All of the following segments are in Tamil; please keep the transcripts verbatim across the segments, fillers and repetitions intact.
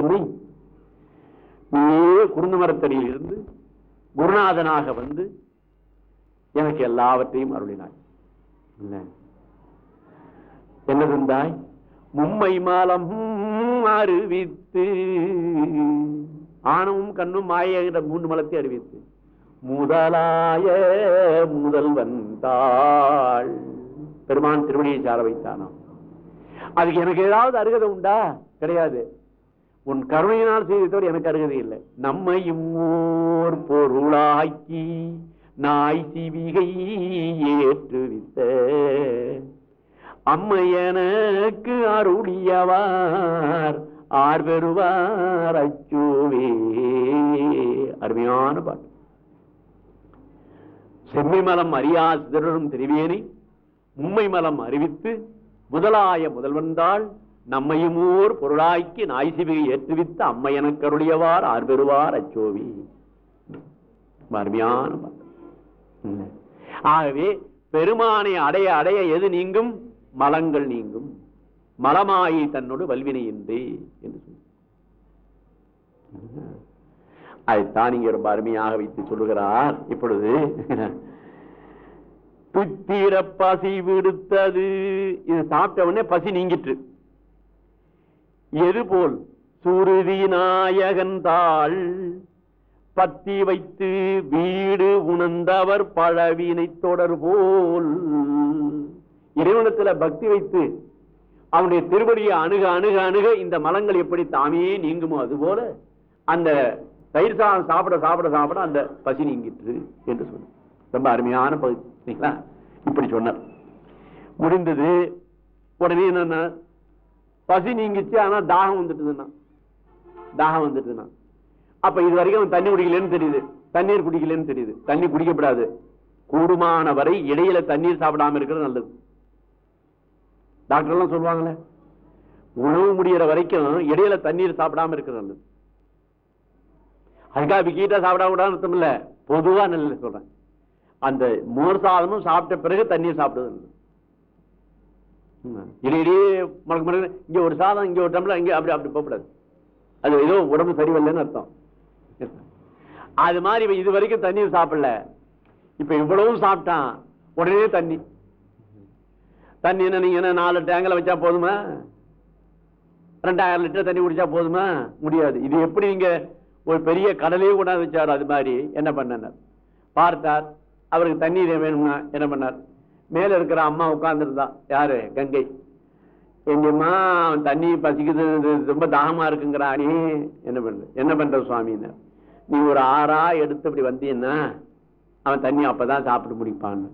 பெருமை. நீயே குருந்த மரத்தடியில் இருந்து குருநாதனாக வந்து எனக்கு எல்லாவற்றையும் அருளினாய். என்ன தந்தாய்? மும்மை மாலம் அறிவித்து, ஆணவம் கண்ணும் மாயங்கிற மூன்று மலத்தை அறிவித்து, முதலாய முதல்வன் தாள் பெருமான் திருவடியை சார வைத்தானாம். அதுக்கு எனக்கு ஏதாவது அருகதை உண்டா? கிடையாது. உன் கருணையினால் செய்ததோடு எனக்கு அருகதை இல்லை. நம்மையும் ஓர் பொருளாக்கி நாய் சிவிகை ஏற்றுவித்த அம்மையனுக்கு அருளியவார் ஆர் பெறுவார் அச்சோவே. அருமையான பாட்டு. செம்மை மலம் அறியா சிதறும் திருவேனை மும்மை மலம் அறிவித்து முதலாய முதல்வந்தாள் நம்மையும் ஓர் பொருளாக்கி நாய் சிவிகை ஏற்றுவித்த அம்மையனுக்கு அருளியவார் ஆர் பெறுவார் அச்சோவி. அருமையான பாட்டு. ஆகவே பெருமானை அடைய அடைய எது நீங்கும்? மலங்கள் நீங்கும். மலமாயி தன்னோடு வல்வினை என்று என்று சொல்லி அதைத்தான் இங்கே ரொம்ப அருமையாக வைத்து சொல்லுகிறார். இப்பொழுது புத்திர பசி விடுத்தது. இது சாப்பிட்ட உடனே பசி நீங்கிற்று. எது போல்? சுருதி நாயகன் தாள் பத்தி வைத்து வீடு உணர்ந்தவர் பழவினை தொடர் போல். இறைவனத்துல பக்தி வைத்து அவனுடைய திருவடியை அணுக அணுக அணுக இந்த மலங்கள் எப்படி தாமே நீங்குமோ அதுபோல அந்த தயிர் சாதம் சாப்பிட சாப்பிட சாப்பிட அந்த பசி நீங்கிற்று என்று சொன்ன ரொம்ப அருமையான பகுதி. இப்படி சொன்னார். முடிந்தது. உடனே என்னன்னா பசி நீங்கிச்சு, ஆனா தாகம் வந்துட்டுதுன்னா தாகம் வந்துட்டுதுன்னா அப்ப இது வரைக்கும் தண்ணி குடிக்கலன்னு தெரியுது, தண்ணீர் குடிக்கலன்னு தெரியுது. தண்ணி குடிக்கப்படாது. கூடுமான வரை இடையில தண்ணீர் சாப்பிடாம இருக்கிறது நல்லது. டாக்டர் எல்லாம் சொல்லுவாங்களே, உணவு முடிகிற வரைக்கும் இடையில தண்ணீர் சாப்பிடாம இருக்கிறது நல்லது. அதுக்காக விக்கீட்டா சாப்பிட கூடாதுன்னு அர்த்தம் இல்ல, பொதுவா நல்ல சொல்றேன். அந்த மோர் சாதமும் சாப்பிட்ட பிறகு தண்ணீர் சாப்பிடுறது. இடையிலேயே மறக்க மறக்க இங்க ஒரு சாதம் இங்க ஒரு டம்ளர் இங்க அப்படி அப்படி போகக்கூடாது. அது ஏதோ உடம்பு சரியில்லைன்னு அர்த்தம். அது மாதிரி இது வரைக்கும் தண்ணீர் சாப்பிடல, இப்ப இவ்வளவும் சாப்பிட்டான். உடனே தண்ணி தண்ணி என்ன நீங்க என்ன நாலு டேங்கில் வச்சா போதுமா? ரெண்டாயிரம் லிட்டர் தண்ணி குடிச்சா போதுமா? முடியாது. இது எப்படி நீங்க ஒரு பெரிய கடலையே கொண்டாந்து வச்சாரு. அது மாதிரி என்ன பண்ணார்? பார்த்தார். அவருக்கு தண்ணீர் வேணும்னா என்ன பண்ணார்? மேல இருக்கிற அம்மா உட்கார்ந்துருந்தா. யாரு? கங்கை. எங்கம்மா தண்ணி பசிக்குது, ரொம்ப தாகமா இருக்குங்கிறானே, என்ன பண்ற என்ன பண்ற சுவாமின்னு. நீ ஒரு ஆறா எடுத்து அப்படி வந்தீன்னா அவன் தண்ணி அப்பதான் சாப்பிட்டு முடிப்பான்னு.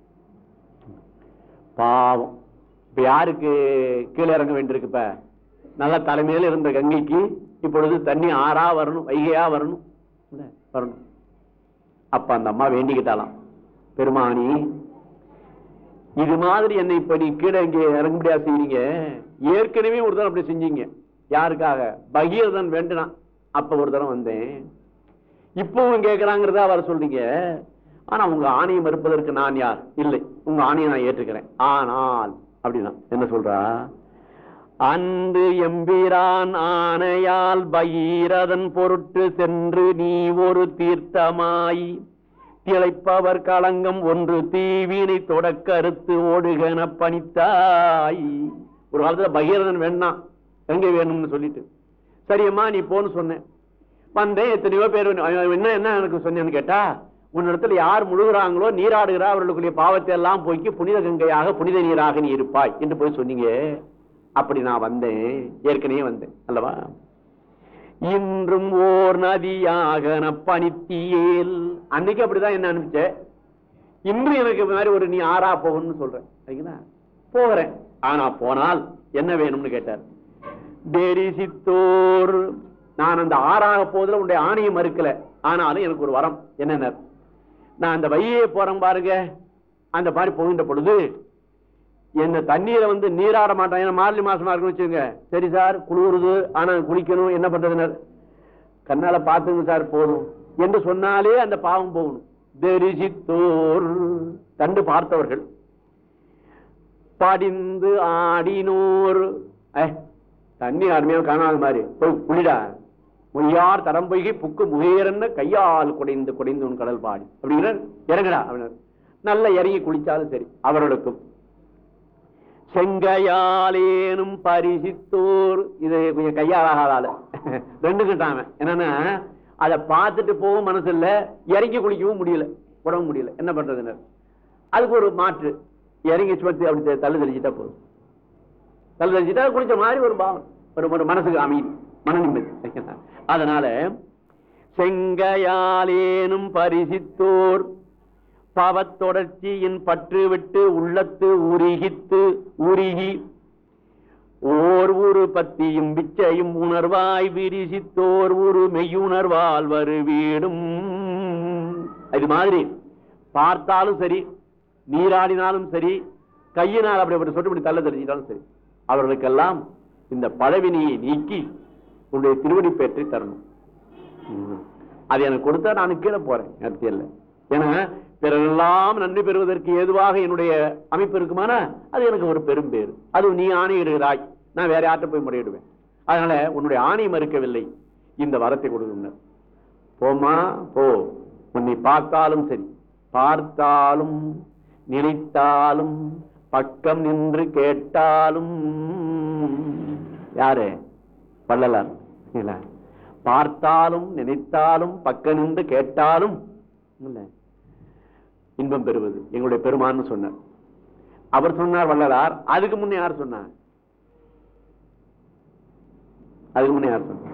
பாவம். இப்ப யாருக்கு கீழே இறங்க வேண்டியிருக்கு? இப்ப நல்லா தலைமையில இருந்த கங்கைக்கு இப்பொழுது தண்ணி ஆறா வரணும், வைகையா வரணும் வரணும். அப்ப அந்த அம்மா வேண்டிக்கிட்டாலாம், பெருமானி இது மாதிரி என்னை இப்ப நீ கீழே இங்கே இறங்க முடியாது செய்யறீங்க. ஏற்கனவே ஒரு தரம் அப்படி செஞ்சீங்க. யாருக்காக? பகீரதன் வேண்டினான். அப்ப ஒரு தரம் வந்தேன். இப்பவும் கேட்கிறாங்கிறதா வர சொல்றீங்க. ஆனா உங்க ஆணையை மறுப்பதற்கு நான் யார்? இல்லை, உங்க ஆணையை நான் ஏற்றுக்கிறேன். ஆனால் அப்படின்னா என்ன சொல்றா? அன்று எம்பிரான் ஆணையால் பகீரதன் பொருட்டு சென்று நீ ஒரு தீர்த்தமாய் திளைப்பவர் களங்கம் ஒன்று தீவினை தொடக்க அறுத்து ஓடுகன பணித்தாய். ஒரு காலத்துல பகீரதன் வேணாம், எங்க வேணும்னு சொல்லிட்டு சரியம்மா நீ போன்னு சொன்னேன். வந்தேன். எத்தனையோ பேர் என்ன என்ன எனக்கு சொன்னேன்னு கேட்டா, உன்னிடத்துல யார் முழுகிறாங்களோ நீராடுகிறா அவர்களுக்குரிய பாவத்தை எல்லாம் போக்கி புனித கங்கையாக புனித நீராக நீ இருப்பாய் என்று போய் சொன்னீங்க. அப்படி நான் வந்தேன், ஏற்கனவே வந்தேன் அல்லவா. இன்றும் ஓர் நதியாக பணித்தியேல். அன்னைக்கு அப்படிதான் என்ன அனுப்பிச்ச. இன்று எனக்கு மாதிரி ஒரு நீ ஆறா போகணும்னு சொல்றேன். போகிறேன். ஆனா போனால் என்ன வேணும்னு கேட்டார். தெரிசித்தோர். நான் அந்த ஆறாக போதுல உன்னுடைய ஆணையை மறுக்கல, ஆனாலும் எனக்கு ஒரு வரம். என்ன? நான் அந்த வையை போறேன் பாருங்க, அந்த மாதிரி போகின்ற பொழுது என்ன தண்ணீரை வந்து நீராட மாட்டான். ஏன்னா மார்கழி மாசமா இருக்குன்னு வச்சுங்க. சரி சார் குளிருது, ஆனா குளிக்கணும், என்ன பண்றது? கண்ணால பாத்துங்க சார் போதும் என்று சொன்னாலே அந்த பாவம் போகணும். தெரிசித்தோர் கண்டு பார்த்தவர்கள். படிந்து ஆடினோர். தண்ணி அருமையாக காணாத மாதிரி போய் குளிடா மொய்யார் தரம் பொய்கை புக்கு முகையரன்னு கையால் குடைந்து குடைந்து உன் கடல் பாடி அப்படிங்கிற இறங்கடா அப்படின்னார். நல்ல இறங்கி குளிச்சாலும் சரி. அவர்களுக்கும் செங்கையாலேனும் பரிசித்தோர், இது கொஞ்சம் கையாளாகாத ரெண்டு கிட்டாம என்னன்னா அதை பார்த்துட்டு போகவும் மனசு இல்ல, இறங்கி குளிக்கவும் முடியல, உடம்பு முடியல, என்ன பண்றதுன்னு. அதுக்கு ஒரு மாற்று, இறங்கி சுமத்தி அப்படி தள்ளு தெளிச்சுட்டா போதும். தள்ளு தெளிச்சுட்டா குளிச்ச மாதிரி ஒரு பாவம், ஒரு ஒரு மனசுக்கு அமைதி, மன நிம்மதி. அதனால செங்கையாலேனும் பரிசித்தோர் பாவத்தொடர்ச்சியின் பற்று விட்டு உள்ளத்து உருகித்து உருகி ஓர் ஊரு பத்தியும் விச்சையும் உணர்வாய் விரிசித்தோர் ஊரு மெய்யுணர்வால் வரு வீடும். இது மாதிரி பார்த்தாலும் சரி, நீராடினாலும் சரி, கையினால் அப்படி அப்படி சொட்டு இப்படி தள்ள தெரிஞ்சிட்டாலும் சரி, அவர்களுக்கெல்லாம் இந்த பழவினியை நீக்கி உன்னுடைய திருவடி பெற்று தரணும். அது எனக்கு கொடுத்தா நான் கீழே போறேன் அரசியல்ல. ஏன்னா பிறரெல்லாம் நன்றி பெறுவதற்கு ஏதுவாக என்னுடைய அமைப்பு இருக்குமானா அது எனக்கு ஒரு பெரும் பேரு. அது நீ ஆணையிடுகிறாய், நான் வேற யார்ட்ட போய் முறையிடுவேன். அதனால உன்னுடைய ஆணை மறுக்கவில்லை, இந்த வரத்தை கொடுங்க. போமா போ, உன்னை பார்த்தாலும் சரி, பார்த்தாலும் நினைத்தாலும் பக்கம் நின்று கேட்டாலும். யாரு? வள்ளலார். பார்த்தாலும் நினைத்தாலும் பக்கம் நின்று கேட்டாலும் இல்ல இன்பம் பெறுவது எங்களுடைய பெருமான்னு சொன்னார். அவர் சொன்னார் வள்ளலார். அதுக்கு முன்னே யார் சொன்னார்? அதுக்கு முன்னே யார் சொன்னார்?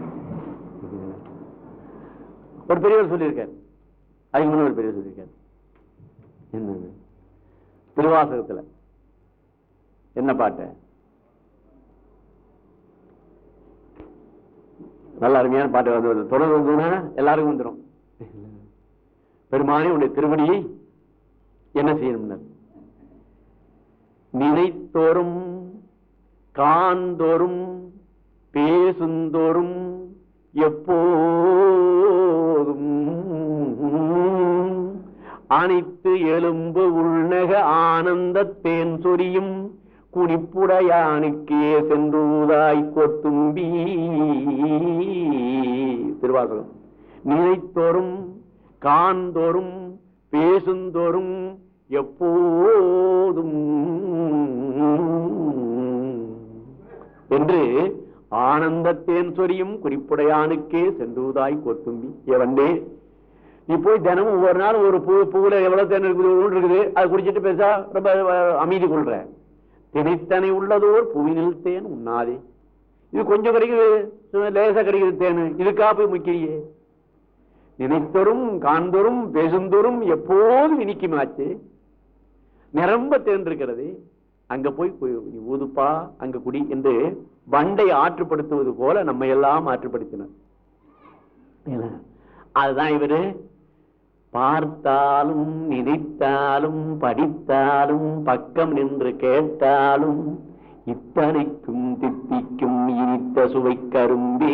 ஒரு பெரியவர் சொல்லியிருக்கார். அதுக்கு முன்னே ஒரு பெரியவர் சொல்லியிருக்கார். என்னது? திருவாசகத்துல என்ன பாட்டு? நல்ல அருமையான பாட்டு வந்து தொடர்ந்து வந்ததுன்னா எல்லாருக்கும் வந்துடும். பெருமானே உடைய திருவடியை என்ன செய்யணும்? நினைத்தோறும் காண்தோறும் பேசுந்தோறும் எப்போதும் அனைத்து எலும்பு உள்நக ஆனந்த தேன் சொரியும் குனிப்புடையானுக்கே சென்றுதாய் கொத்தும்பி. திருவாசகம். நினைத்தோறும் காண்தோறும் பேசுந்தோறும் எப்போதும் என்று ஆனந்தத்தேன் சொரியும் குறிப்புடையானுக்கே சென்றுதாய் கொத்தும்பி. எவண்டே நீ போய் தினமும் ஒவ்வொரு நாள் ஒரு பூ பூவுல எவ்வளவு தேன் இருக்குது இருக்குது அதை குடிச்சிட்டு பேசா ரொம்ப அமைதி கொள்ற. தினைத்தனை உள்ளதோர் புவினில் தேன் உண்ணாதே. இது கொஞ்சம் கிடைக்குது, லேசா கிடைக்குது தேனு, இதுக்கா போய் முக்கியே. நினைத்தோறும் காண்தோறும் பேசுந்தோறும் எப்போதும் இனிக்குமாச்சு, நிரம்ப தேன் இருக்கிறது, அங்க போய் நீ ஊதுப்பா அங்க குடி என்று வண்டை ஆற்றுப்படுத்துவது போல நம்ம எல்லாம் ஆற்றுப்படுத்தினார். அதுதான் இவரு பார்த்தாலும் நினைத்தாலும் படித்தாலும் பக்கம் நின்று கேட்டாலும் இத்தனைக்கும் தித்திக்கும் இனித்த சுவை கரும்பே.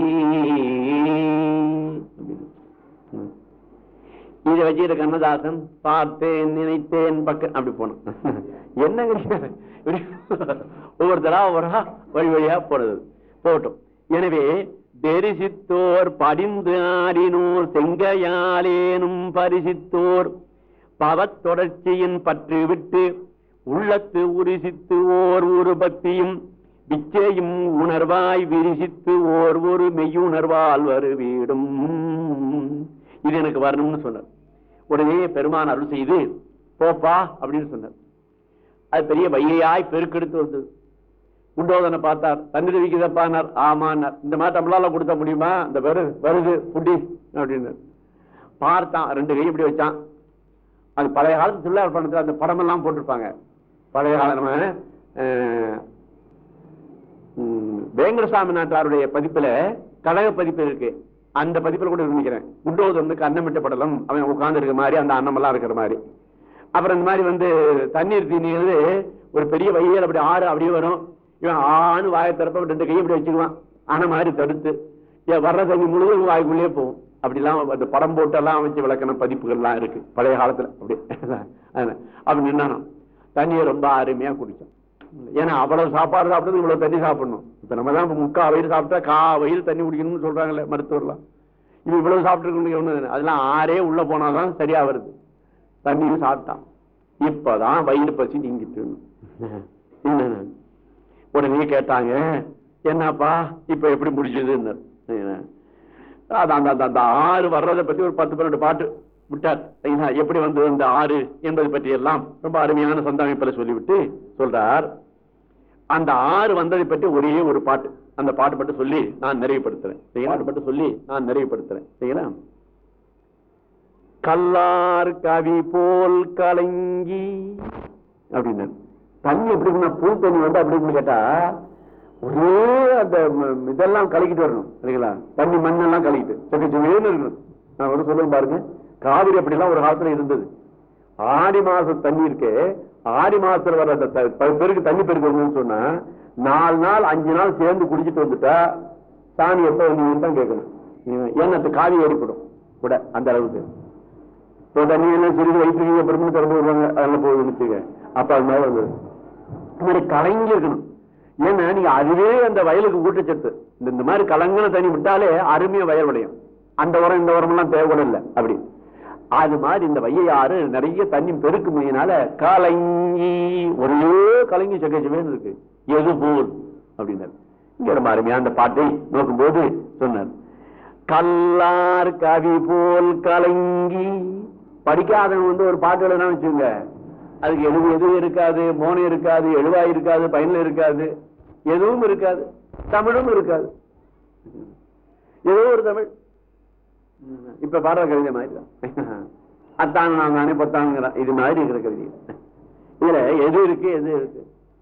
இதை வச்சுக்கிற கண்ணதாசன் பார்த்தேன் நினைத்தேன் பக்கம் அப்படி போனோம். என்னங்க ஒவ்வொருத்தரா ஒவ்வொரு வழி வழியா போறது போட்டோம். எனவே தெரிசித்தோர் படிந்து ஆடினோர் செங்கையாலேனும் பரிசித்தோர் பவத்தொடர்ச்சியின் பற்று விட்டு உள்ளத்து உரிசித்து ஓர் ஒரு பக்தியும் விச்சையும் உணர்வாய் விரிசித்து ஓர் ஒரு மெய்யுணர்வால் வரு வீடும். இது எனக்கு வரணும்னு சொன்னார். உடனே பெருமான் அருள் செய்து போப்பா அப்படின்னு சொன்னார். அது பெரிய வைகையாய் பெருக்கெடுத்து வந்தது. குண்டோதனை பார்த்தார், தண்ணீர் விற்கிறப்பார். ஆமான்னார். இந்த மாதிரி நம்மளால கொடுத்த முடியுமா? இந்த பெரு வருது புட்டி அப்படின்னு பார்த்தான். ரெண்டு கை இப்படி வச்சான். அது பழைய காலத்து தொழிலாளர் பணத்தில் அந்த படம் எல்லாம் போட்டிருப்பாங்க. பழைய கால நம்ம வேங்கடசாமி நாட்டாருடைய பதிப்புல கழக பதிப்பு இருக்கு. அந்த பதிப்புல கூட நினைக்கிறேன். குண்டோது வந்து அன்னமிட்ட படலம், அவன் உட்கார்ந்து இருக்கிற மாதிரி, அந்த அன்னமெல்லாம் இருக்கிற மாதிரி. அப்புறம் இந்த மாதிரி வந்து தண்ணீர் தீனிங்கிறது ஒரு பெரிய வையல் அப்படி ஆறு அப்படியே வரும். இவன் ஆணு வாயை திறப்ப ரெண்டு கையும் இப்படி வச்சுக்குவான். ஆன மாதிரி தடுத்து வர்ற தண்ணி முழுவதும் வாய்க்குள்ளே போகும். அப்படிலாம் அந்த படம் போட்டு எல்லாம் வச்சு விளக்கின பதிப்புகள்லாம் இருக்கு பழைய காலத்துல. அப்படி அப்படி நின்னானோ தண்ணியை ரொம்ப அருமையா குடிச்சோம். ஏன்னா அவ்வளவு சாப்பாடு சாப்பிட்டது இவ்வளவு தண்ணி சாப்பிடணும். இப்ப நம்ம தான் முக்கா வயிறு சாப்பிட்டா கா வயிறு தண்ணி குடிக்கணும்னு சொல்றாங்களே மருத்துவர்லாம். இது இவ்வளவு சாப்பிட்டு ஒண்ணு அதெல்லாம் ஆறே உள்ள போனாதான் சரியா வருது. தண்ணியும் சாப்பிட்டான். இப்பதான் வயிறு பசி நீங்கிட்டு. உடனே கேட்டாங்க, என்னப்பா இப்ப எப்படி முடிச்சதுன்னு. அந்த ஆறு வர்றதை பத்தி ஒரு பத்து பன்னெண்டு பாட்டு விட்டார். எப்படி வந்தது அந்த ஆறு என்பது பற்றி எல்லாம் ரொம்ப அருமையான சந்தமைப்பில சொல்லிவிட்டு சொல்றார், அந்த ஆறு வந்ததை பற்றி ஒரே ஒரு பாட்டு, அந்த பாட்டு மட்டும் சொல்லி நான் நிறைவுபடுத்துறேன். பாட்டு மட்டும் சொல்லி நான் நிறைவுபடுத்துறேன். சரிங்களா? கல்லார் கவி போல் கலங்கி அப்படின்னு தண்ணி எப்படி பூ தண்ணி வந்து அப்படின்னு கேட்டா ஒரே அந்த இதெல்லாம் கலக்கிட்டு வரணும் இல்லைங்களா? தண்ணி மண்ணெல்லாம் கலக்கிட்டு செக்கச்சுவேன்னு இருக்கணும். நான் வந்து சொல்லுவேன் பாருங்க, காவிரி அப்படிலாம் ஒரு காலத்துல இருந்தது. ஆடி மாசம் தண்ணி இருக்கு, ஆடி மாசத்துல வர பெருக்கு தண்ணி பெருக்கு வருதுன்னு சொன்னா நாலு நாள் அஞ்சு நாள் சேர்ந்து குடிச்சிட்டு வந்துட்டா சாணி எப்ப வந்து தான் கேட்கணும். ஏன்னா காவி ஏறிப்படும் கூட அந்த அளவுக்கு. இப்போ தண்ணி எல்லாம் சிறிது வயிற்று அப்புறமே திறந்து வருவாங்க, அதெல்லாம் போகுதுன்னு அப்ப அது மாதிரி வந்தது. இந்த மாதிரி கலங்கி இருக்கணும். ஏன்னா நீங்க அதுவே அந்த வயலுக்கு ஊட்டச்சத்து. இந்த மாதிரி கலங்கின தண்ணி விட்டாலே அருமையா வயல் விளையும். அந்த உரம் இந்த உரம் எல்லாம் தேவைப்பட இல்லை. அப்படி அது மாதிரி இந்த வையாறு நிறைய தண்ணி பெருக்குமையினால கலங்கி ஒரே கலங்கி சகஜமேன்னு இருக்கு. எது போல் அப்படின்னாரு. இங்க ரொம்ப அருமையா அந்த பாட்டை நோக்கும் போது சொன்னார், கல்லார் கவி போல் கலங்கி. படிக்காதவங்க வந்து ஒரு பாட்டு எழுதுனா வச்சுங்க, அதுக்கு எழுது எதுவும் இருக்காது, மோனம் இருக்காது, எழுவாய் இருக்காது, பயனில் இருக்காது, எதுவும் இருக்காது, தமிழும் இருக்காது. ஏதோ ஒரு தமிழ் இப்ப பாடுற கவிதை மாதிரி தான். அத்தான நான் நானே பத்தானுங்கிறான், இது மாதிரி இருக்கிற கவிதை. இதுல எது இருக்கு எது இருக்கு.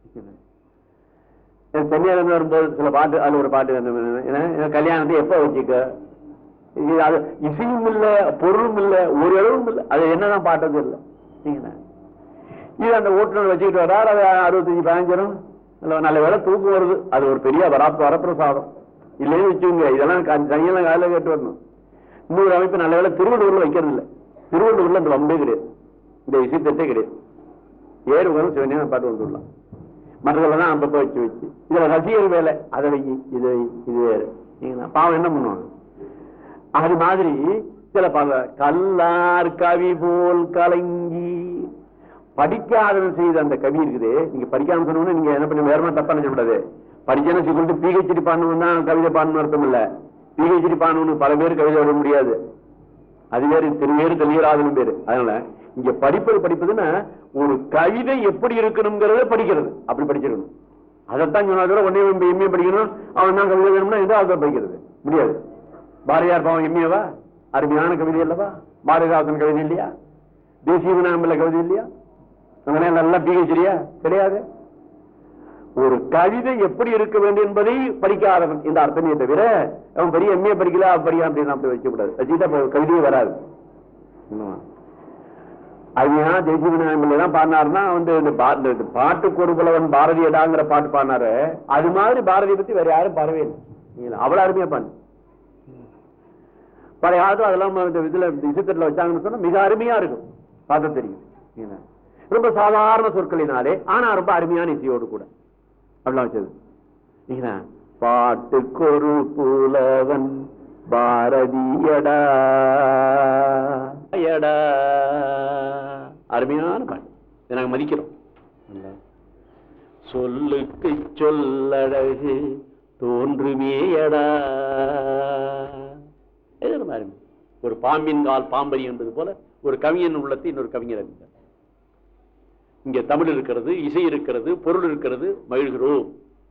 சென்னையில இருந்து வரும்போது சில பாட்டு, அது ஒரு பாட்டு, கல்யாணத்தை எப்ப வச்சுக்க, அது இசையும் இல்ல, பொருளும் இல்ல, ஒரு அளவும் இல்லை, அது என்னதான் பாட்டது இல்லை. இது அந்த ஓட்டுநர் வச்சுக்கிட்டு வர்றாரு, அது அறுபத்தஞ்சு பதினஞ்சரும் நல்ல வேலை தூக்கம் வருது, அது ஒரு பெரிய வரப்பு வரப்பிரசாதம் இல்லைன்னு வச்சுங்க. இதெல்லாம் கையெல்லாம் காலையில கேட்டு வரணும். இன்னொரு அமைப்பு நல்ல வேலை திருவள்ளூர்ல வைக்கிறது இல்லை. திருவள்ளூர்ல அந்த வம்பே கிடையாது, இந்த இசை தட்டே கிடையாது. ஏறு வரும் சிவனே பாட்டு வந்துடலாம். மற்றதெல்லாம் அப்பப்ப வச்சு வச்சு இதுல ரசிகர் வேலை, அதை வை இது இது வேறு. பாவம் என்ன பண்ணுவாங்க. அது மாதிரி சில பாங்க கல்லார் கவி போல் கலங்கி. படிக்காதவன் செய்த அந்த கவி இருக்குது. நீங்க படிக்காம சொன்னோம்னா நீங்க என்ன பண்ணி வேறமா தப்பா நினைக்கூடாது. படிச்சேன்னு சொல்லிட்டு பிஹெச்டி பாடணும் தான் கவிதை பாடணும் அர்த்தம் இல்ல. பிஹெச்டி பாடணும்னு பல பேர் கவிதை விட முடியாது. அது வேறு திருவேறு தெளிவராதுன்னு பேரு. அதனால இங்க படிப்பது படிப்பதுன்னா ஒரு கவிதை எப்படி இருக்கணுங்கிறத படிக்கிறது, அப்படி படிச்சிருக்கணும். அதைத்தான் சொன்னா ஒன்னே எம்ஏ படிக்கணும், அவன் தான் கவிதை வேணும்னா எந்த ஆள் படிக்கிறது முடியாது. பாரதியார் பாவம் எம்ஏவா, அருமையான கவிதை அல்லவா? பாரதிதாசன் கவிதை இல்லையா? தேசிய விநாயகம்ல கவிதை இல்லையா? நல்லா பிஹெச்டியா கிடையாது. ஒரு கவிதை எப்படி இருக்க வேண்டும் என்பதை படிக்காதவன் இந்த அர்த்தமே தவிர அவன் பெரிய எம்ஏ படிக்கல படிக்க அப்படின்னு அப்படி வச்சக்கூடாது. வச்சுக்கிட்டா கவிதையே வராது. அதுனா தேசிய விநாயகம்ல தான் பாடினாருன்னா வந்து இந்த பாட்டுக்கு ஒரு புலவன் பாரதியடாங்கிற பாட்டு பாடினாரு. அது மாதிரி பாரதியை பத்தி வேற யாரும் பாடவே இல்லை. அவ்வளவு அருமையா பாடு. பழைய காலத்துல அதெல்லாம் இதுல இசைத்தட்டுல வச்சாங்கன்னு சொன்னா மிக அருமையா இருக்கும், பார்த்த தெரியும். ரொம்ப சாதாரண சொற்களினாலே ஆனா ரொம்ப அருமையான இசையோடு கூட அப்படிலாம் வச்சது. பாட்டுக்கொரு புலவன் பாரதியடா அருமையான பாட்டு, நாங்க மதிக்கிறோம். சொல்லுக்கு சொல்லழகு தோன்றுமேயடா. ஒரு பாம்பின் கால் பாம்பரி என்பது போல ஒரு கவிஞன் உள்ளத்தை இன்னொரு கவிஞர் அறிந்தார். இங்க தமிழ் இருக்கிறது, இசை இருக்கிறது, பொருள் இருக்கிறது, மகிழ்கிறோம்.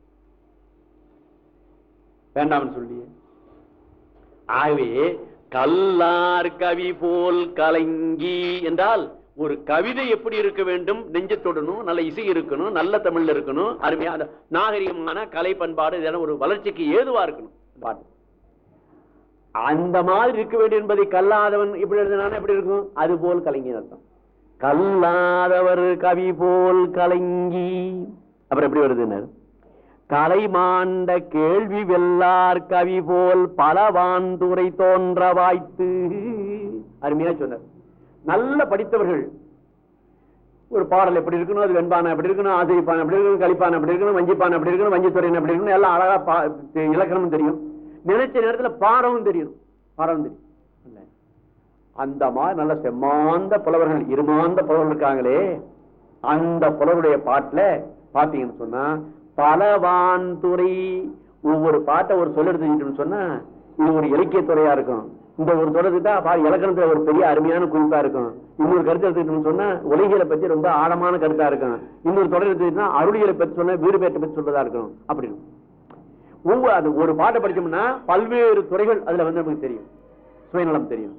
வேண்டாம் சொல்லியே. ஆகவே கல்லார் கவி போல் கலங்கி என்றால் ஒரு கவிதை எப்படி இருக்க வேண்டும், நெஞ்சத்தொடணும், நல்ல இசை இருக்கணும், நல்ல தமிழ்ல இருக்கணும், அருமையான நாகரிகமான கலை பண்பாடு, இதெல்லாம் ஒரு வளர்ச்சிக்கு ஏதுவா இருக்கணும் பாட்டு. அந்த மாதிரி இருக்க வேண்டும் என்பதை கல்லாதவன் இப்படி எழுதினான எப்படி இருக்கும், அது போல் கலங்கி அர்த்தம். கல்லாதவர் கவி போல் கலங்கி. அப்புறம் எப்படி வருது, கலை மாண்ட கேள்வி வெல்லார் கவி போல் பலவாந்துரை தோன்ற வாய்த்து. அருமையா சொன்னார். நல்ல படித்தவர்கள் ஒரு பாடல் எப்படி இருக்கணும், அது வெண்பானை எப்படி இருக்கணும், ஆசிரிப்பானை எப்படி இருக்கணும், கலிப்பானை எப்படி இருக்கணும், வஞ்சிப்பானை எப்படி இருக்கணும், வஞ்சித்துறையன் எப்படி இருக்கணும், எல்லாம் அழகா இலக்கணமும் தெரியும். நினைச்ச நேரத்துல பாடவும் தெரியும், பாடவும் தெரியும். அந்த மாதிரி நல்ல செம்மாந்த புலவர்கள், இருமாந்த புலவர்கள் இருக்காங்களே, அந்த புலவருடைய பாட்டுல பாத்தீங்கன்னு சொன்னா பலவான் துறை, ஒவ்வொரு பாட்டை ஒரு சொல்ல எடுத்துக்கிட்டோம்னு சொன்னா இது ஒரு இலக்கிய துறையா இருக்கும். இந்த ஒரு தொடர்ந்துட்டா இலக்கணத்துல ஒரு பெரிய அருமையான குறிப்பா இருக்கும். இன்னொரு கருத்து எடுத்துக்கிட்டோம்னு சொன்னா உலகியலை பத்தி ரொம்ப ஆழமான கருத்தா இருக்கும். இன்னொரு தொடர் எடுத்துக்கிட்டா அருளியலை பத்தி சொன்னா வீடு பேட்டை பத்தி சொல்றதா இருக்கணும். அப்படி ஒவ்வொரு ஒரு பாட்டை படிச்சோம்னா பல்வேறு துறைகள் அதுல வந்து நமக்கு தெரியும், சுயநலம் தெரியும்.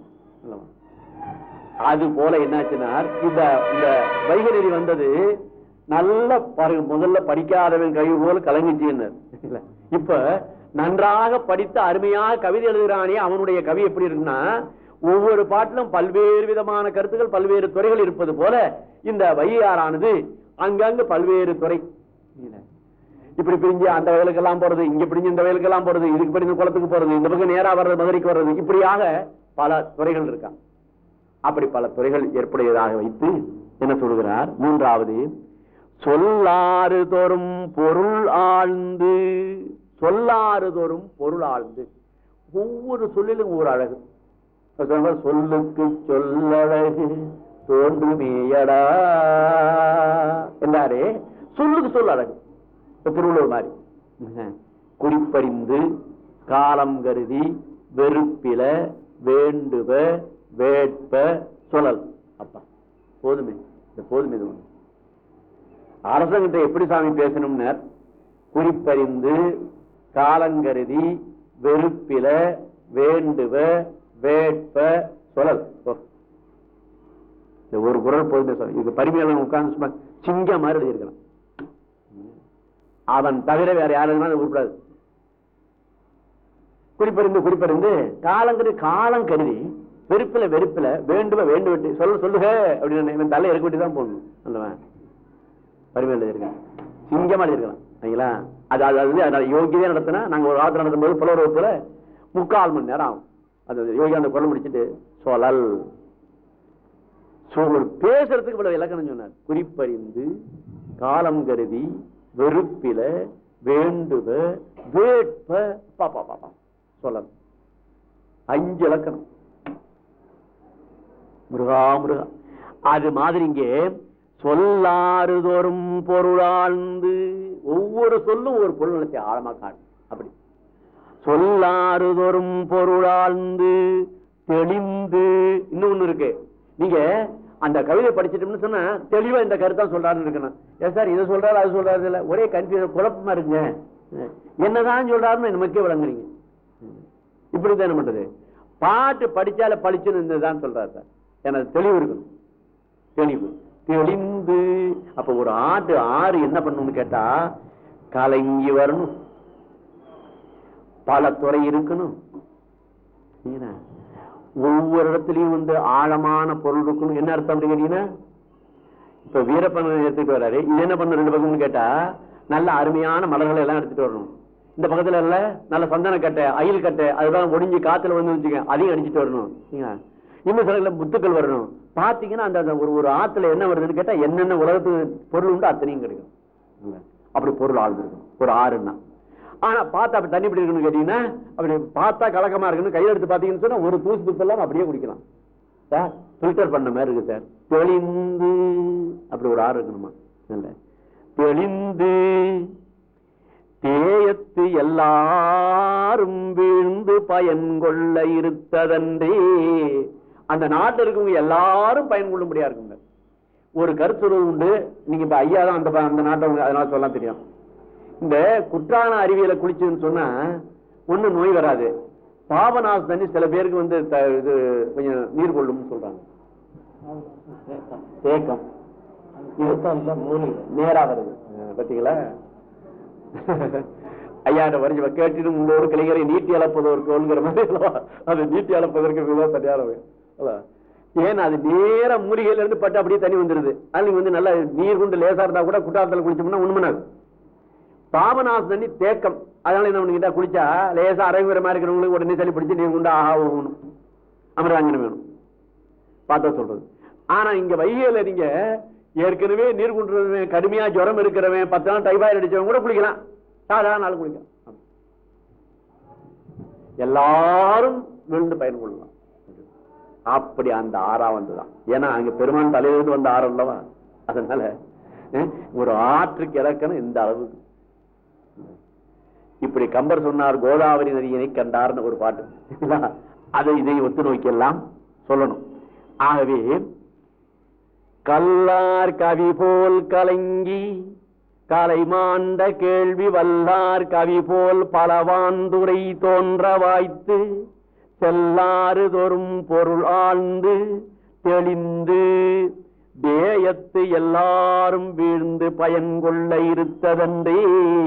அது போல என்னாச்சுன்னா இந்த இந்த வைகை நெறி வந்தது நல்ல பாருங்க, முதல்ல படிக்காதவன் கவி போல கலங்கிச்சு. இப்ப நன்றாக படித்த அருமையாக கவிதை எழுதுகிறானே அவனுடைய கவி எப்படி இருக்குன்னா ஒவ்வொரு பாட்டிலும் பல்வேறு விதமான கருத்துக்கள் பல்வேறு துறைகள் இருப்பது போல இந்த வையாறானது அங்கங்கு பல்வேறு துறை இப்படி பிரிஞ்சு அந்த வயலுக்கெல்லாம் போறது, இங்க பிரிஞ்சு இந்த வயலுக்கெல்லாம் போறது, இதுக்கு பிரிஞ்சு குளத்துக்கு போறது, இந்த பக்கம் நேரா வர்றது, மதுரைக்கு வர்றது, இப்படியாக பல துறைகள் இருக்கான். அப்படி பல துறைகள் ஏற்புடையதாக வைத்து என்ன சொல்கிறார்? மூன்றாவது சொல்லாறு தோறும் பொருள் ஆழ்ந்து, சொல்லாறு தோறும் பொருள் ஆழ்ந்து, ஒவ்வொரு சொல்லிலும் ஒரு அழகு. சொல்லுக்கு சொல்லழகு தோன்றுமேயடா என்றாரே, சொல்லுக்கு சொல்ல அழகு. திருவள்ளுவர் மாதிரி குறிப்பறிந்து காலம் கருதி வெறுப்பில வேண்டுவ வேட்ப சொல்லல். அப்பா போதுமே, இந்த போதுமே. இது ஒண்ணு அரசங்கிட்ட எப்படி சாமி பேசணும்னு குறிப்பறிந்து காலங்கருதி வெறுப்பில வேண்டுவ வேட்ப சொல்லல். ஒரு குரல் போதுமே சாமி. இதுக்கு பரிமையாளன் உட்கார்ந்து சிங்க மாதிரி எழுதியிருக்கலாம். அவன் தவிர வேற யாரும் உருப்படாது. குறிப்பறிந்து குறிப்பறிந்து காலங்கருதி காலம் கருதி வெறுப்பில வெறுப்பில வேண்டுவ வேண்டு விட்டு சொல்ல சொல்லுக அப்படின்னு இவன் தலை இறக்க விட்டு தான் போடணும். அல்லவன் பரிமையில் இருக்கான், சிங்கமா இருக்கலாம். சரிங்களா? அது அது யோகியதே நடத்தினா நாங்க ஒரு வார்த்தை நடத்தும் போது புலவர் வகுப்புல முக்கால் மணி நேரம் ஆகும். அது யோகி அந்த குரல் முடிச்சுட்டு சொல்லல் பேசுறதுக்கு இவ்வளவு இலக்கணம் சொன்னார். குறிப்பறிந்து காலம் கருதி வெறுப்பில வேண்டுவ வேட்ப பாப்பா பாப்பா சொல்லல். அஞ்சு இலக்கணம். முருகா முருகா. அது மாதிரி இங்கே சொல்லாறு தோறும் பொருளாழ்ந்து, ஒவ்வொரு சொல்லும் ஒரு பொருளத்தை ஆழமா காட்டும். அப்படி சொல்லாறு தோறும் பொருளாழ்ந்து தெளிந்து. இன்னொன்னு இருக்கு, நீங்க அந்த கவிதை படிச்சிட்டோம்னு சொன்னா தெளிவா இந்த கருத்தான் சொல்றாருன்னு இருக்கணும். ஏன் சார் இதை சொல்றாரு அது சொல்றாரு இல்ல, ஒரே கன்ஃபியூஷன் குழப்பமா இருக்குங்க, என்னதான் சொல்றாருன்னு நமக்கே விளங்குறீங்க. இப்படிதான் என்ன பண்றது? பாட்டு படிச்சால பழிச்சுன்னு தான் சொல்றாரு சார். எனக்கு தெளிவு இருக்கணும், தெளிவு தெளிந்து. அப்ப ஒரு ஆட்டு ஆறு என்ன பண்ணணும்னு கேட்டா கலங்கி வரணும், பல துறை இருக்கணும், ஒவ்வொரு இடத்துலயும் வந்து ஆழமான பொருள் இருக்கணும். என்ன அர்த்தம் அப்படி கேட்டீங்கன்னா, இப்ப வீரப்பன் எடுத்துட்டு வர்றாரு, இது என்ன பண்ண ரெண்டு பக்கம்னு கேட்டா நல்ல அருமையான மலர்களை எல்லாம் எடுத்துட்டு வரணும். இந்த பக்கத்துல இல்ல நல்ல சந்தன கட்டை அயில் கட்டை அதுதான் ஒடிஞ்சு காத்துல வந்து வச்சுக்க அதையும் அடிச்சுட்டு வரணும். இன்னும் சில முத்துக்கள் வரணும். பாத்தீங்கன்னா அந்த ஒரு ஒரு ஆத்துல என்ன வருதுன்னு கேட்டா என்னென்ன உலகத்து பொருள் உண்டு அத்தனையும் கிடைக்கும். அப்படி பொருள் ஆழ்ந்திருக்கும் ஒரு ஆறுன்னா. ஆனா பார்த்தா அப்படி தண்ணி இப்படி இருக்குன்னு கேட்டீங்கன்னா அப்படி பார்த்தா கலக்கமா இருக்குன்னு கையில எடுத்து பாத்தீங்கன்னு சொன்னா ஒரு தூசு துப்பு எல்லாம் அப்படியே குடிக்கலாம் சார். ஃபில்டர் பண்ண மாதிரி இருக்கு சார். தெளிந்து அப்படி ஒரு ஆறு இருக்கணுமா? இல்ல தெளிந்து தேயத்து எல்லாரும் வீழ்ந்து பயன் கொள்ள இருத்ததன்றே. அந்த நாட்டில் இருக்கவங்க எல்லாரும் பயன் கொள்ளும்படியா இருக்குங்க. ஒரு கருத்துரு உண்டு. நீங்க இப்ப ஐயா தான் அந்த அந்த நாட்டை அதனால சொல்லலாம் தெரியும். இந்த குற்றால அருவியில குளிச்சுன்னு சொன்னா ஒண்ணு நோய் வராது. பாபநாச தண்ணி சில பேருக்கு வந்து இது கொஞ்சம் நீர் கொள்ளும்னு சொல்றாங்க. தேக்கம் நேரா வருது பாத்தீங்களா? ஐயாட்ட வரைஞ்சு கேட்டு உங்களோட கிளைகளை நீட்டி அளப்பதற்குங்கிற மாதிரி அது நீட்டி அளப்பதற்கு சரியான. ஏன்னா அது நேர மூலிகையில இருந்து பட்டு அப்படியே தண்ணி வந்துருது. அது நீங்க வந்து நல்லா நீர் கொண்டு லேசா இருந்தா கூட குற்றாலத்துல குளிச்சோம்னா உண்மைனாது. பாபநாச தண்ணி தேக்கம். அதனால என்ன பண்ணிக்கிட்டா குளிச்சா லேசா அரைகுற மாதிரி இருக்கிறவங்களுக்கு உடனே தண்ணி பிடிச்சி நீர் கொண்டு ஆஹா போகணும், அமிர்தாங்கனம் வேணும் பார்த்தா சொல்றது. ஆனா இங்க வைகையில நீங்க ஏற்கனவே நீர் குண்டுறவன், கடுமையா ஜுரம் இருக்கிறவன், பத்து நாள் டைபாய்டு அடிச்சவன் கூட குளிக்கலாம், சாதாரண நாள் குளிக்கலாம். எல்லாரும் விழுந்து பயன் கொள்ளலாம். அப்படி அந்த ஆறா வந்துதான். ஏன்னா அங்க பெருமான் தலையிலிருந்து வந்த ஆறு அல்லவா, அதனால ஒரு ஆற்றுக்கு இலக்கணம் இந்த அளவுக்கு. இப்படி கம்பர் சொன்னார், கோதாவரி நதியினை கண்டார்னு ஒரு பாட்டு, அதை இதை ஒத்து நோக்கெல்லாம் சொல்லணும். ஆகவே கல்லார் கவி போல் கலங்கி கலை மாண்ட கேள்வி வல்லார் கவி போல் பலவாந்துரை தோன்ற வாய்த்து செல்லாறு தோறும் பொருள் ஆழ்ந்து தெளிந்து தேயத்து எல்லாரும் வீழ்ந்து பயன் கொள்ள இருத்ததன்றே.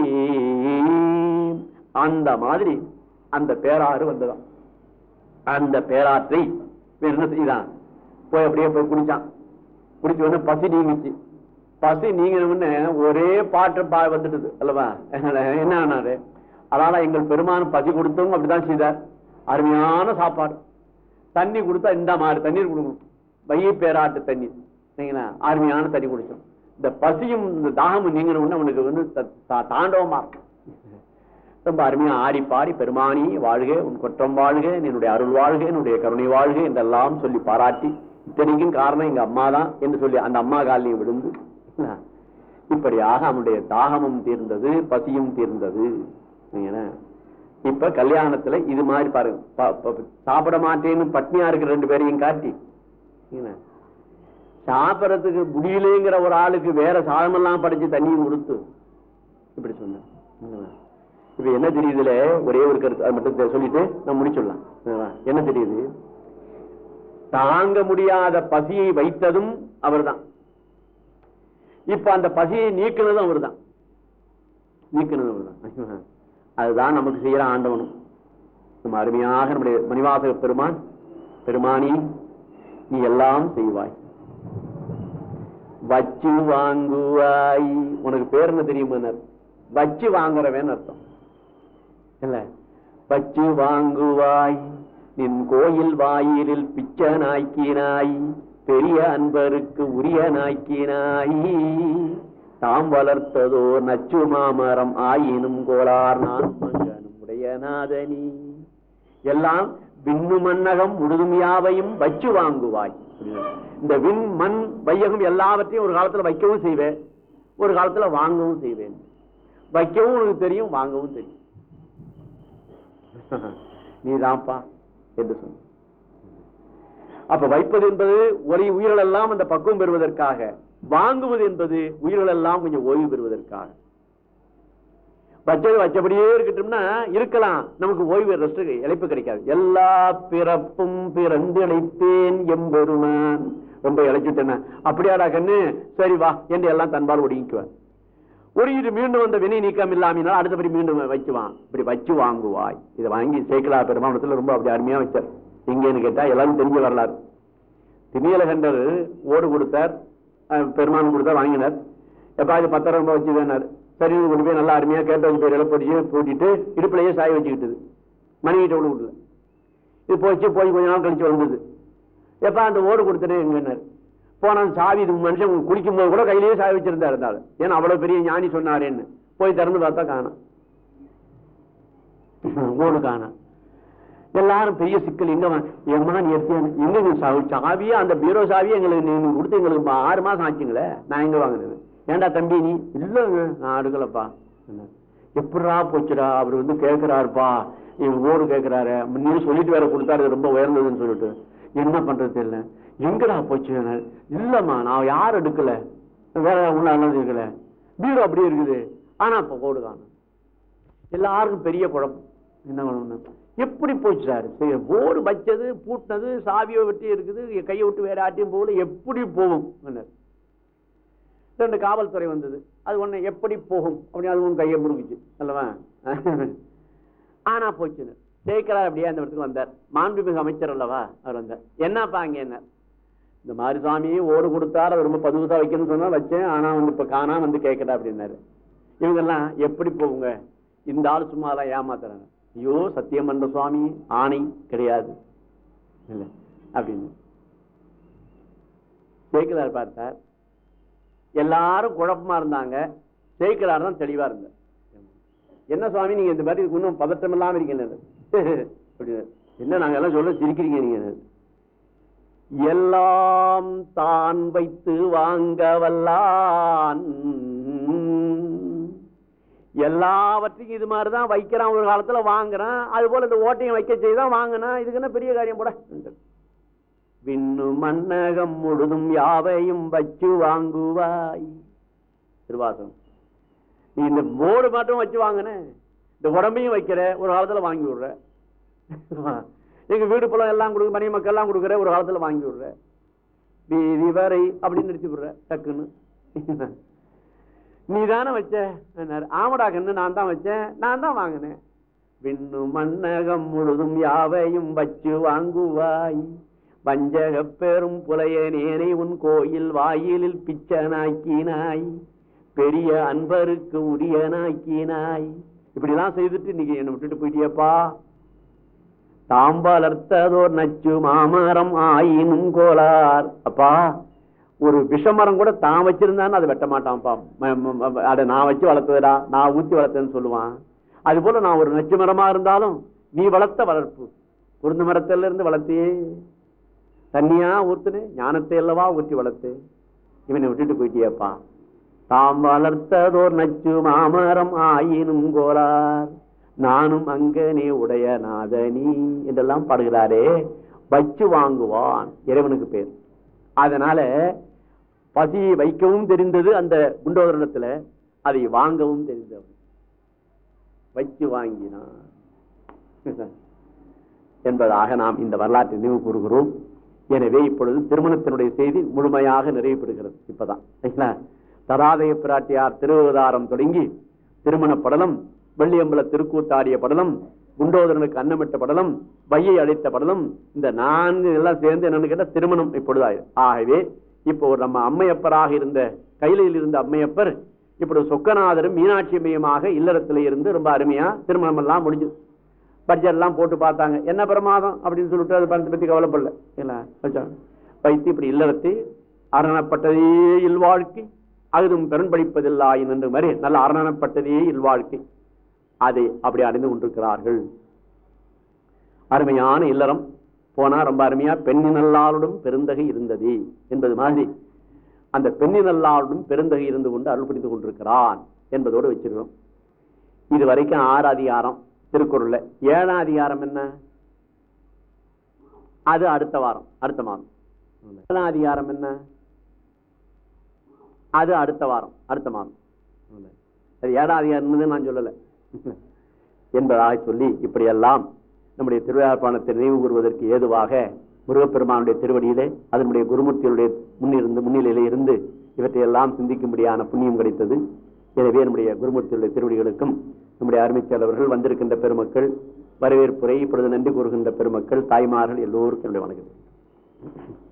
அந்த மாதிரி அந்த பேராறு வந்ததான். அந்த பேராற்றை என்ன செய்தான், போய் அப்படியே போய் குடிச்சான். குடிச்சு வந்து பசி நீங்கிச்சு. பசி நீங்கின ஒரே பாட்டு பா வந்துடுது அல்லவா. என்ன ஆனாரு, அதனால எங்கள் பெருமான் பசி கொடுத்தவங்க அப்படிதான் செய்தார். அருமையான சாப்பாடு, தண்ணி கொடுத்தா இந்த மாதிரி தண்ணீர் கொடுக்கணும், வையை பேராட்டு தண்ணீர், அருமையான தண்ணி குடிச்சோம். இந்த பசியும் இந்த தாகமும் நீங்கணும்னு அவனுக்கு வந்து தாண்டவமா இருக்கும். ரொம்ப அருமையா ஆடி பாடி பெருமானி வாழ்க, உன் குற்றம் வாழ்க, என்னுடைய அருள் வாழ்க, என்னுடைய கருணை வாழ்க என்றெல்லாம் சொல்லி பாராட்டி, இத்தனைக்கும் காரணம் எங்க அம்மா தான் என்று சொல்லி அந்த அம்மா காலையும் விழுந்து, இப்படியாக அவனுடைய தாகமும் தீர்ந்தது, பசியும் தீர்ந்தது. இப்ப கல்யாணத்துல இது மாதிரி பாருங்க, சாப்பிட மாட்டேன்னு பட்னியா இருக்கிற ரெண்டு பேரையும் காட்டி, சாப்பிடறதுக்கு முடியலைங்கிற ஒரு ஆளுக்கு வேற சாதமெல்லாம் படைச்சு தண்ணியும் கொடுத்து இப்படி சொன்ன. இப்ப என்ன தெரியுதுல, ஒரே ஒரு கருத்து அது மட்டும் சொல்லிட்டு நான் முடிச்சுடலாம். என்ன தெரியுது, தாங்க முடியாத பசியை வைத்ததும் அவர் தான், இப்ப அந்த பசியை நீக்கினதும் அவர் தான், நீக்கினதும் அவர் தான். அதுதான் நமக்கு செய்யற ஆண்டவனும். நம்ம அருமையாக நம்முடைய மணிவாசக பெருமான், பெருமானி நீ எல்லாம் செய்வாய், வச்சு வாங்குவாய். உனக்கு பேர் என்ன தெரியுமா, வச்சு வாங்குறவன் அர்த்தம் இல்ல. வச்சு வாங்குவாய், நின் கோயில் வாயிலில் பிச்ச நாய்க்கினாய், பெரிய அன்பருக்கு உரிய நாய்க்கினாய், தாம் வளர்த்ததோ நச்சு மாமரம் ஆயினும் கோளார் நான் மகனும் உடைய நாதனி. எல்லாம் விண்ணு மன்னகம் முழுதும் யாவையும் வச்சு வாங்குவாய். இந்த விண் மண் வையகம் எல்லாவற்றையும் ஒரு காலத்துல வைக்கவும் செய்வேன், ஒரு காலத்துல வாங்கவும் செய்வேன். வைக்கவும் உனக்கு தெரியும், வாங்கவும் தெரியும், நீதான்ப்பா என்று சொன்ன. அப்ப வைப்பது என்பது ஒரு உயிர்கள் எல்லாம் அந்த பக்குவம் பெறுவதற்காக, வாங்குவது என்பது உயிர்கள் எல்லாம் கொஞ்சம் ஓய்வு பெறுவதற்காக. வச்சது வச்சபடியே இருக்கட்டும்னா இருக்கலாம், நமக்கு ஓய்வு ரெஸ்ட் இழைப்பு கிடைக்காது. எல்லா பிறப்பும் பிறந்து இழைத்தேன் எம்பெருமான், ரொம்ப இழைச்சுட்டேன் அப்படியாடா கண்ணு, சரி வா என்று எல்லாம் தன்பால் ஒடுங்கிக்குவார். ஒடுங்கிட்டு மீண்டும் வந்த வினை நீக்கம் இல்லாமல் அடுத்தபடி மீண்டும் வச்சுவான். இப்படி வச்சு வாங்குவாய். இதை வாங்கி சேக்கலா பெருமானத்துல ரொம்ப அப்படி அருமையா வச்சார். எங்கன்னு கேட்டா எல்லாரும் தெரிஞ்ச வரலாறு. திமியலகண்டர் ஓடு கொடுத்தார், பெருமான் கொடுத்தார், வாங்கினார். எப்பா இது பத்தாயிரம் ரூபாய் வச்சு வேணார். சரி கொண்டு போய் நல்லா அருமையா கேட்டவங்க பேர் இழப்படிச்சு பூட்டிட்டு இடுப்பிலேயே சாய வச்சுக்கிட்டது, மனைவிட்ட ஒண்ணு கொடுக்கல. இது போச்சு, போய் கொஞ்ச நாள் கழிச்சு வந்தது. எப்ப அந்த ஓடு கொடுத்தனே எங்கன்னாரு. போன சாவி இது மனுஷன் குளிக்கும் போது கூட கையிலேயே சாய வச்சிருந்தா இருந்தாலும், ஏன்னா அவ்வளவு பெரிய ஞானி சொன்னாரேன்னு போய் திறந்து பார்த்தா காணோம், ஓடு காணோம். எல்லாரும் பெரிய சிக்கல், எங்க எம்மா நீ எடுத்தியானு எங்க சாவியே, அந்த பீரோ சாவியை எங்களுக்கு நீங்க கொடுத்து எங்களுக்கு ஆறு மாசம் ஆச்சுங்களே, நான் எங்க வாங்கினது, ஏண்டா தம்பி நீ இல்லங்க நான் அடுக்கலப்பா. எப்படா போச்சுடா, அவர் வந்து கேட்கிறாருப்பா, ஓடு கேட்கிறாரு, முன்னே சொல்லிட்டு வேற கொடுத்தாரு ரொம்ப உயர்ந்ததுன்னு சொல்லிட்டு, என்ன பண்றது இல்லை, எங்கடா போச்சு, இல்லம்மா நான் யாரும் எடுக்கல, வேற ஒன்னும் இருக்கல, பீரோ அப்படியே இருக்குது, ஆனா இப்ப ஓடு காணும். எல்லாருக்கும் பெரிய குழப்பம், என்ன பண்ணணும், எப்படி போச்சு சார், ஓடு வச்சது பூட்டினது சாவியோ வெட்டி இருக்குது, கையை விட்டு வேற ஆட்டியும் போகல, எப்படி போகும். ரெண்டு காவல்துறை வந்தது, அது ஒண்ணு எப்படி போகும் அப்படின்னு அது ஒன்று கையை முடுக்குச்சு அல்லவா. ஆனா போச்சுன்னு ஜெயிக்கிறார். அப்படியே அந்த இடத்துக்கு வந்தார், மாண்புமிகு அமைச்சர் அல்லவா அவர் வந்தார். என்னப்பா அங்க என்ன, இந்த மாதிரி சாமியே ஓடு கொடுத்தார், அவர் ரொம்ப பதுவுசா வைக்கணும்னு சொன்னா வச்சேன், ஆனா வந்து இப்ப காணா வந்து கேட்கடா அப்படின்னாரு. இவங்கெல்லாம் எப்படி போகுங்க, இந்த ஆள் சும்மாதான் ஏமாத்துறாங்க. ஐயோ சத்தியம் பண்ற சுவாமி ஆணை கிடையாது இல்ல அப்படின்னு ஜெயிக்கிறார். பார்த்தார், எல்லாரும் குழப்பமா இருந்தாங்க. ஜெயிக்கிறார் தான் தெளிவா இருந்தார். என்ன சுவாமி நீங்க இந்த மாதிரி இன்னும் பதட்டம் இல்லாம இருக்கீங்க? என்ன நாங்க எல்லாம் சொல்ல சிரிக்கிறீங்க நீங்க? எல்லாம் தான் வைத்து வாங்க வல்லான், எல்லாவற்றையும் இது மாதிரிதான் வைக்கிறான், ஒரு காலத்துல வாங்குறான், அது போல இந்த ஓட்டையும் வைக்க செய்தான் வாங்கினா, இதுக்கு என்ன பெரிய காரியம் போட. விண்ணு மன்னகம் முழுதும் யாவையும் வச்சு வாங்குவாய். திருவாசகம். நீ இந்த போர்டு மட்டும் வச்சு வாங்கின, இந்த உடம்பையும் வைக்கிற, ஒரு காலத்துல வாங்கி விடுற. எங்க வீடு புலம் எல்லாம் கொடுக்க, மணி மக்கள் எல்லாம் கொடுக்குற, ஒரு காலத்துல வாங்கி விடுற. வீதி வரை அப்படின்னு நிறுத்தி விடுற டக்குன்னு. நீ தானே வச்ச? ஆமடா கண்ணு, நான் தான் வச்சேன், நான் தான் வாங்கினேன். விண்ணு மன்னகம் முழுதும் யாவையும் வச்சு வாங்குவாய், வஞ்சக பெரும் புலையனேனை உன் கோயில் வாயிலில் பிச்சனாக்கினாய், பெரிய அன்பருக்கு உரியனாக்கினாய். இப்படி எல்லாம் செய்துட்டு நீங்க என்ன விட்டுட்டு போயிட்டியப்பா. தாம்பலர்த்ததோர் நச்சு மாமரம் ஆயினும் கோளார். அப்பா, ஒரு விஷமரம் கூட தான் வச்சிருந்தான்னு அதை வெட்ட மாட்டான்ப்பா. அதை நான் வச்சு வளர்த்ததுடா, நான் ஊத்தி வளர்த்தேன்னு சொல்லுவான். அது போல நான் ஒரு நச்சு மரமா இருந்தாலும் நீ வளர்த்த வளர்ப்பு, குருந்த மரத்தில இருந்து வளர்த்தே, தண்ணியா ஊத்துனே, ஞானத்தை அல்லவா ஊற்றி வளர்த்து, இவனை விட்டுட்டு போயிட்டியப்பா. தாம் வளர்த்ததோர் நச்சு மாமரம் ஆயினும் கோளார், நானும் அங்கனே உடைய நாதனி என்றெல்லாம் பாடுகிறாரே. வச்சு வாங்குவான் இறைவனுக்கு பேர். அதனால பசியை வைக்கவும் தெரிந்தது அந்த குண்டோதரணத்துல, அதை வாங்கவும் தெரிந்தவன். வச்சு வாங்கினான் என்பதாக நாம் இந்த வரலாற்றை நினைவு கூறுகிறோம். எனவே இப்பொழுது திருமணத்தினுடைய செய்தி முழுமையாக நிறைவுபெறுகிறது. இப்பதான் தராதய பிராட்டியார் திருவதாரம் தொடங்கி திருமண படலம், வெள்ளியம்பல திருக்கூத்தாடிய படலம், குண்டோதரனுக்கு அன்னமிட்ட படலம், வையை அழைத்த படலம், இந்த நான்கு எல்லாம் சேர்ந்து என்னன்னு கேட்ட திருமணம் இப்பொழுது. ஆகவே இப்போ நம்ம அம்மையப்பராக இருந்த, கையிலையில் இருந்த அம்மையப்பர் இப்படி சொக்கநாதரும் மீனாட்சி மையமாக இல்லறத்திலே இருந்து ரொம்ப அருமையா திருமணம் எல்லாம் முடிஞ்சு பட்ஜெட் எல்லாம் போட்டு பார்த்தாங்க. என்ன பிரமாதம் அப்படின்னு சொல்லிட்டு அதை பணத்தை பத்தி கவலைப்படல. வைத்து இப்படி இல்லறத்தை அரணப்பட்டதே இல்வாழ்க்கை அதுவும் பெண் படிப்பதில்லாயின் என்று மாதிரி நல்ல அரணப்பட்டதே இல்வாழ்க்கை, அதை அப்படி அடைந்து கொண்டிருக்கிறார்கள். அருமையான இல்லறம் போனா ரொம்ப அருமையா பெண்ணினல்லாருடன் பெருந்தகை இருந்தது என்பது மாதிரி அந்த பெண்ணினல்லாருடன் பெருந்தகை இருந்து கொண்டு அருள் புரிந்து கொண்டிருக்கிறான் என்பதோடு வச்சிருக்கிறோம். இது வரைக்கும் ஆறு அதிகாரம் திருக்குறள்ல. ஏழாம் அதிகாரம் என்ன? அது அடுத்த வாரம், அடுத்த மாதம். ஏழாம் அதிகாரம் என்ன? அது அடுத்த வாரம், அடுத்த மாதம். அது ஏழாம் அதிகாரம் நான் சொல்லல என்பதாக சொல்லி இப்படியெல்லாம் நம்முடைய திருவிழாப்பானத்தை நினைவு கூறுவதற்கு ஏதுவாக முருகப்பெருமானுடைய திருவடியிலே அதனுடைய குருமூர்த்தியுடைய முன்னிருந்து முன்னிலையிலே இருந்து இவற்றையெல்லாம் சிந்திக்கும்படியான புண்ணியம் கிடைத்தது. எனவே நம்முடைய குருமூர்த்தியுடைய திருவடிகளுக்கும் நம்முடைய அருமைச்சாளர்கள், வந்திருக்கின்ற பெருமக்கள், வரவேற்புரை இப்பொழுது நன்றி கூறுகின்ற பெருமக்கள், தாய்மார்கள் எல்லோருக்கும் என்னுடைய வணக்கம்.